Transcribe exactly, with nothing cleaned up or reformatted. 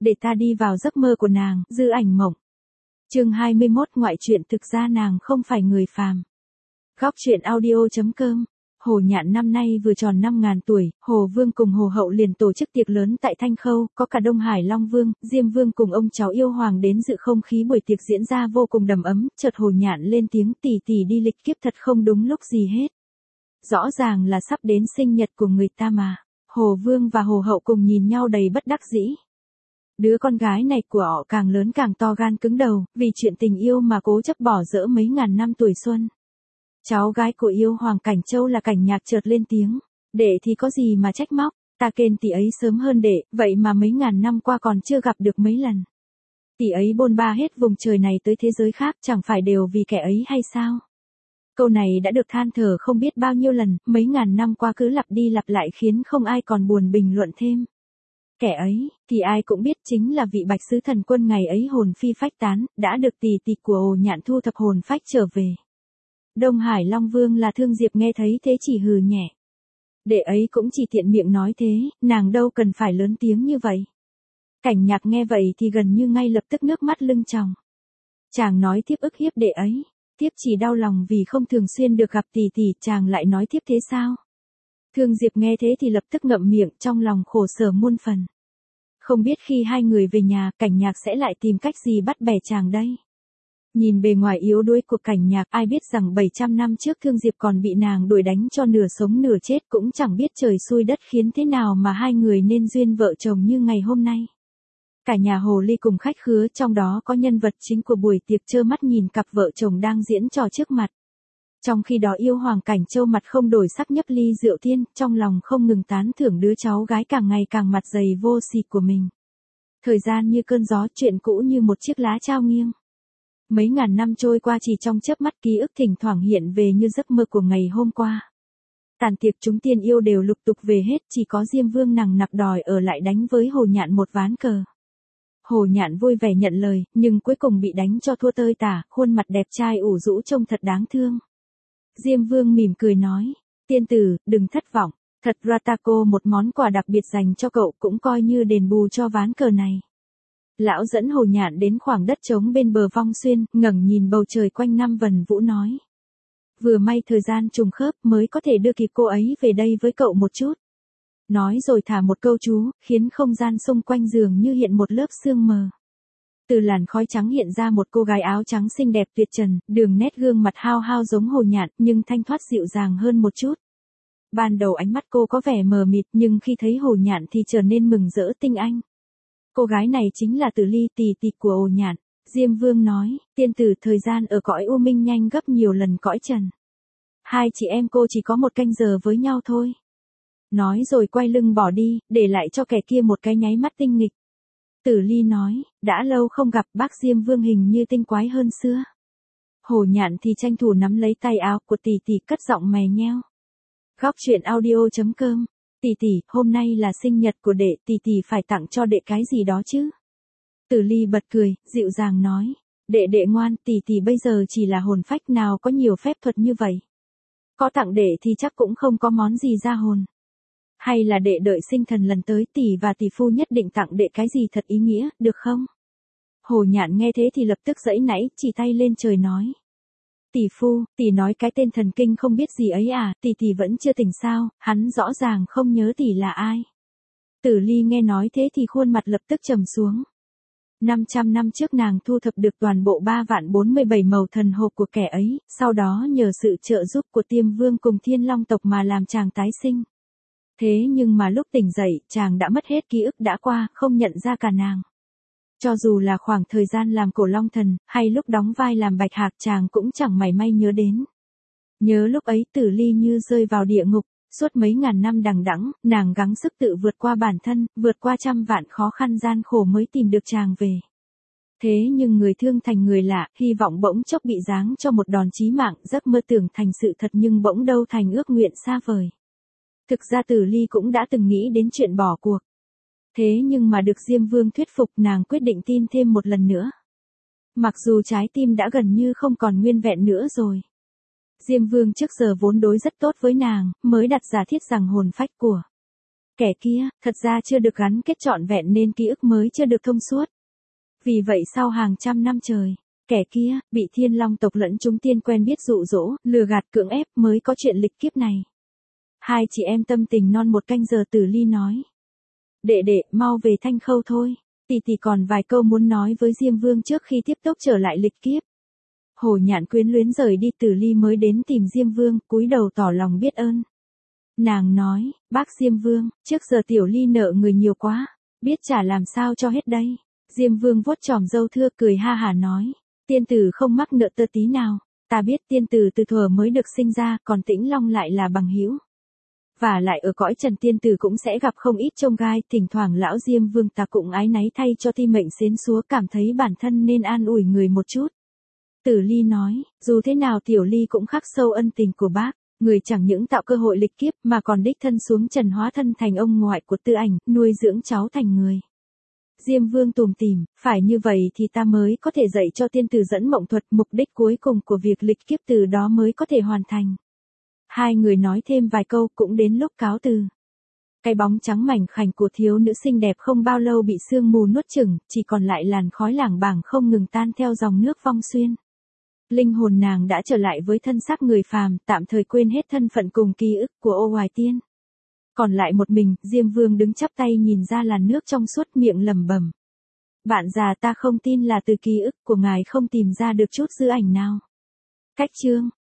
để ta đi vào giấc mơ của nàng, dư ảnh mộng. Chương hai mươi mốt ngoại truyện thực ra nàng không phải người phàm. Góc truyện audio chấm com. Hồ Nhạn năm nay vừa tròn năm ngàn tuổi, Hồ Vương cùng Hồ Hậu liền tổ chức tiệc lớn tại Thanh Khâu, có cả Đông Hải Long Vương, Diêm Vương cùng ông cháu yêu hoàng đến dự. Không khí buổi tiệc diễn ra vô cùng đầm ấm, chợt Hồ Nhạn lên tiếng, tỷ tỷ đi lịch kiếp thật không đúng lúc gì hết. Rõ ràng là sắp đến sinh nhật của người ta mà. Hồ Vương và Hồ Hậu cùng nhìn nhau đầy bất đắc dĩ. Đứa con gái này của họ càng lớn càng to gan cứng đầu, vì chuyện tình yêu mà cố chấp bỏ dỡ mấy ngàn năm tuổi xuân. Cháu gái của yêu hoàng Cảnh Châu là Cảnh Nhạc chợt lên tiếng, đệ thì có gì mà trách móc, ta kên tỷ ấy sớm hơn đệ, vậy mà mấy ngàn năm qua còn chưa gặp được mấy lần. Tỷ ấy bôn ba hết vùng trời này tới thế giới khác, chẳng phải đều vì kẻ ấy hay sao? Câu này đã được than thở không biết bao nhiêu lần, mấy ngàn năm qua cứ lặp đi lặp lại khiến không ai còn buồn bình luận thêm. Kẻ ấy, thì ai cũng biết chính là vị Bạch Sứ Thần Quân ngày ấy hồn phi phách tán, đã được tỷ tỷ của Hồ Nhạn thu thập hồn phách trở về. Đông Hải Long Vương là Thương Diệp nghe thấy thế chỉ hừ nhẹ. Đệ ấy cũng chỉ tiện miệng nói thế, nàng đâu cần phải lớn tiếng như vậy. Cảnh Nhạc nghe vậy thì gần như ngay lập tức nước mắt lưng tròng. Chàng nói tiếp ức hiếp đệ ấy, tiếp chỉ đau lòng vì không thường xuyên được gặp tỷ tỷ, chàng lại nói tiếp thế sao? Thương Diệp nghe thế thì lập tức ngậm miệng, trong lòng khổ sở muôn phần. Không biết khi hai người về nhà, Cảnh Nhạc sẽ lại tìm cách gì bắt bẻ chàng đây? Nhìn bề ngoài yếu đuối của Cảnh Nhạc, ai biết rằng bảy trăm năm trước Thương Diệp còn bị nàng đuổi đánh cho nửa sống nửa chết, cũng chẳng biết trời xui đất khiến thế nào mà hai người nên duyên vợ chồng như ngày hôm nay. Cả nhà Hồ Ly cùng khách khứa, trong đó có nhân vật chính của buổi tiệc trơ mắt nhìn cặp vợ chồng đang diễn trò trước mặt. Trong khi đó yêu hoàng Cảnh Châu mặt không đổi sắc nhấp ly rượu tiên, trong lòng không ngừng tán thưởng đứa cháu gái càng ngày càng mặt dày vô sỉ của mình. Thời gian như cơn gió, chuyện cũ như một chiếc lá trao nghiêng. Mấy ngàn năm trôi qua chỉ trong chớp mắt, ký ức thỉnh thoảng hiện về như giấc mơ của ngày hôm qua. Tàn tiệc chúng tiên yêu đều lục tục về hết, chỉ có Diêm Vương nằng nặc đòi ở lại đánh với Hồ Nhạn một ván cờ. Hồ Nhạn vui vẻ nhận lời, nhưng cuối cùng bị đánh cho thua tơi tả, khuôn mặt đẹp trai ủ rũ trông thật đáng thương. Diêm Vương mỉm cười nói, tiên tử, đừng thất vọng, thật ra ta cô một món quà đặc biệt dành cho cậu, cũng coi như đền bù cho ván cờ này. Lão dẫn Hồ Nhạn đến khoảng đất trống bên bờ Vong Xuyên, ngẩng nhìn bầu trời quanh năm vần vũ nói. Vừa may thời gian trùng khớp mới có thể đưa kịp cô ấy về đây với cậu một chút. Nói rồi thả một câu chú, khiến không gian xung quanh giường như hiện một lớp sương mờ. Từ làn khói trắng hiện ra một cô gái áo trắng xinh đẹp tuyệt trần, đường nét gương mặt hao hao giống Hồ Nhạn, nhưng thanh thoát dịu dàng hơn một chút. Ban đầu ánh mắt cô có vẻ mờ mịt, nhưng khi thấy Hồ Nhạn thì trở nên mừng rỡ tinh anh. Cô gái này chính là Tử Ly, tỷ tỷ của Hồ Nhạn. Diêm Vương nói, tiên tử, thời gian ở cõi u minh nhanh gấp nhiều lần cõi trần. Hai chị em cô chỉ có một canh giờ với nhau thôi. Nói rồi quay lưng bỏ đi, để lại cho kẻ kia một cái nháy mắt tinh nghịch. Tử Ly nói, đã lâu không gặp, bác Diêm Vương hình như tinh quái hơn xưa. Hồ Nhạn thì tranh thủ nắm lấy tay áo của tỷ tỷ, cất giọng mè nheo. Góc truyện audio chấm com. Tỷ tỷ, hôm nay là sinh nhật của đệ, tỷ tỷ phải tặng cho đệ cái gì đó chứ? Tử Ly bật cười, dịu dàng nói, đệ đệ ngoan, tỷ tỷ bây giờ chỉ là hồn phách, nào có nhiều phép thuật như vậy. Có tặng đệ thì chắc cũng không có món gì ra hồn. Hay là đệ đợi sinh thần lần tới, tỷ và tỷ phu nhất định tặng đệ cái gì thật ý nghĩa, được không? Hồ Nhạn nghe thế thì lập tức giãy nãy, chỉ tay lên trời nói. Tỷ phu, tỷ nói cái tên thần kinh không biết gì ấy à, tỷ tỷ vẫn chưa tỉnh sao, hắn rõ ràng không nhớ tỷ là ai. Tử Ly nghe nói thế thì khuôn mặt lập tức trầm xuống. năm trăm năm trước nàng thu thập được toàn bộ ba vạn bốn mươi bảy màu thần hộp của kẻ ấy, sau đó nhờ sự trợ giúp của Tiêm Vương cùng Thiên Long tộc mà làm chàng tái sinh. Thế nhưng mà lúc tỉnh dậy, chàng đã mất hết ký ức đã qua, không nhận ra cả nàng. Cho dù là khoảng thời gian làm Cổ Long Thần, hay lúc đóng vai làm Bạch Hạc, chàng cũng chẳng mảy may nhớ đến. Nhớ lúc ấy Tử Ly như rơi vào địa ngục, suốt mấy ngàn năm đằng đẵng, nàng gắng sức tự vượt qua bản thân, vượt qua trăm vạn khó khăn gian khổ mới tìm được chàng về. Thế nhưng người thương thành người lạ, hy vọng bỗng chốc bị giáng cho một đòn chí mạng, giấc mơ tưởng thành sự thật nhưng bỗng đâu thành ước nguyện xa vời. Thực ra Tử Ly cũng đã từng nghĩ đến chuyện bỏ cuộc. Thế nhưng mà được Diêm Vương thuyết phục, nàng quyết định tin thêm một lần nữa. Mặc dù trái tim đã gần như không còn nguyên vẹn nữa rồi. Diêm Vương trước giờ vốn đối rất tốt với nàng, mới đặt giả thiết rằng hồn phách của Kẻ kia, thật ra chưa được gắn kết trọn vẹn nên ký ức mới chưa được thông suốt. Vì vậy sau hàng trăm năm trời, kẻ kia, bị Thiên Long tộc lẫn chúng tiên quen biết dụ dỗ, lừa gạt cưỡng ép mới có chuyện lịch kiếp này. Hai chị em tâm tình non một canh giờ Tử Ly nói. Đệ đệ, mau về Thanh Khâu thôi. Tỷ tỷ còn vài câu muốn nói với Diêm Vương trước khi tiếp tốc trở lại lịch kiếp. Hồ Nhạn quyến luyến rời đi, Tử Ly mới đến tìm Diêm Vương, cúi đầu tỏ lòng biết ơn. Nàng nói, bác Diêm Vương, trước giờ Tiểu Ly nợ người nhiều quá, biết trả làm sao cho hết đây. Diêm Vương vuốt chòm râu thưa cười ha hả nói, tiên tử không mắc nợ tơ tí nào, ta biết tiên tử từ thuở mới được sinh ra, còn Tĩnh Long lại là bằng hữu. Và lại ở cõi trần tiên tử cũng sẽ gặp không ít chông gai, thỉnh thoảng lão Diêm Vương ta cũng ái náy thay cho ti mệnh xến xúa, cảm thấy bản thân nên an ủi người một chút. Tử Ly nói, dù thế nào Tiểu Ly cũng khắc sâu ân tình của bác, người chẳng những tạo cơ hội lịch kiếp mà còn đích thân xuống trần hóa thân thành ông ngoại của Tư Ảnh, nuôi dưỡng cháu thành người. Diêm Vương tủm tỉm, phải như vậy thì ta mới có thể dạy cho tiên tử dẫn mộng thuật, mục đích cuối cùng của việc lịch kiếp từ đó mới có thể hoàn thành. Hai người nói thêm vài câu cũng đến lúc cáo từ. Cái bóng trắng mảnh khảnh của thiếu nữ xinh đẹp không bao lâu bị sương mù nuốt chửng, chỉ còn lại làn khói lảng bảng không ngừng tan theo dòng nước vong xuyên. Linh hồn nàng đã trở lại với thân xác người phàm, tạm thời quên hết thân phận cùng ký ức của Ô Hoài Tiên. Còn lại một mình, Diêm Vương đứng chắp tay nhìn ra làn nước trong suốt, miệng lẩm bẩm. Bạn già, ta không tin là từ ký ức của ngài không tìm ra được chút dư ảnh nào. Cách chương